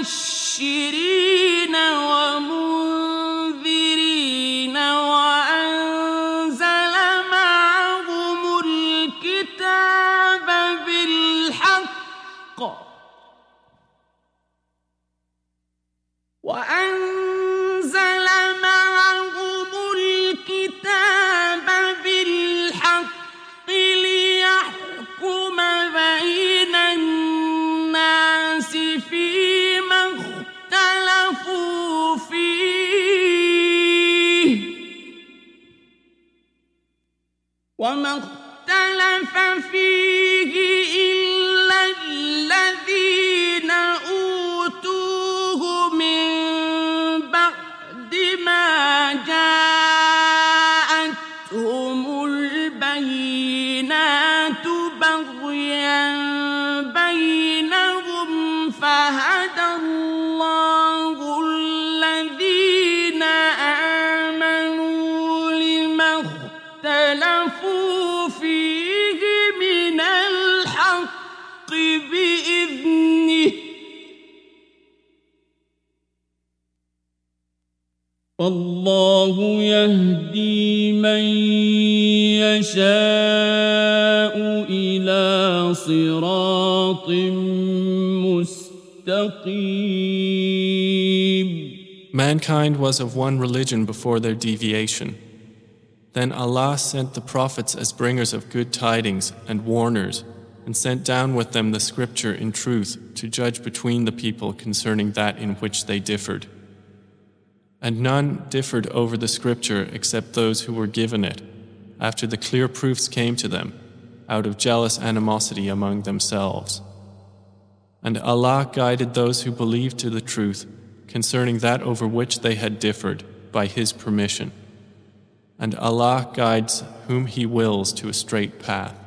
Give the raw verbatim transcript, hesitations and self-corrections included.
مبشرين ومنذرين وأنزل معهم الكتاب بالحق وأنزل معهم الكتاب بالحق ليحكم بين الناس فيما اختلفوا فيه وما اختلف فيه إلا الذين أوتوه من بعد ما جاءتهم البينات بغيا بينهم فهدى الله الذين آمنوا لما اختلفوا فيه من الحق بإذنه والله يهدي من يشاء إلى صراط مستقيم. Mankind was of one religion before their deviation. Then Allah sent the prophets as bringers of good tidings and warners, and sent down with them the scripture in truth to judge between the people concerning that in which they differed. And none differed over the scripture except those who were given it, after the clear proofs came to them, out of jealous animosity among themselves. And Allah guided those who believed to the truth concerning that over which they had differed by His permission. And Allah guides whom He wills to a straight path.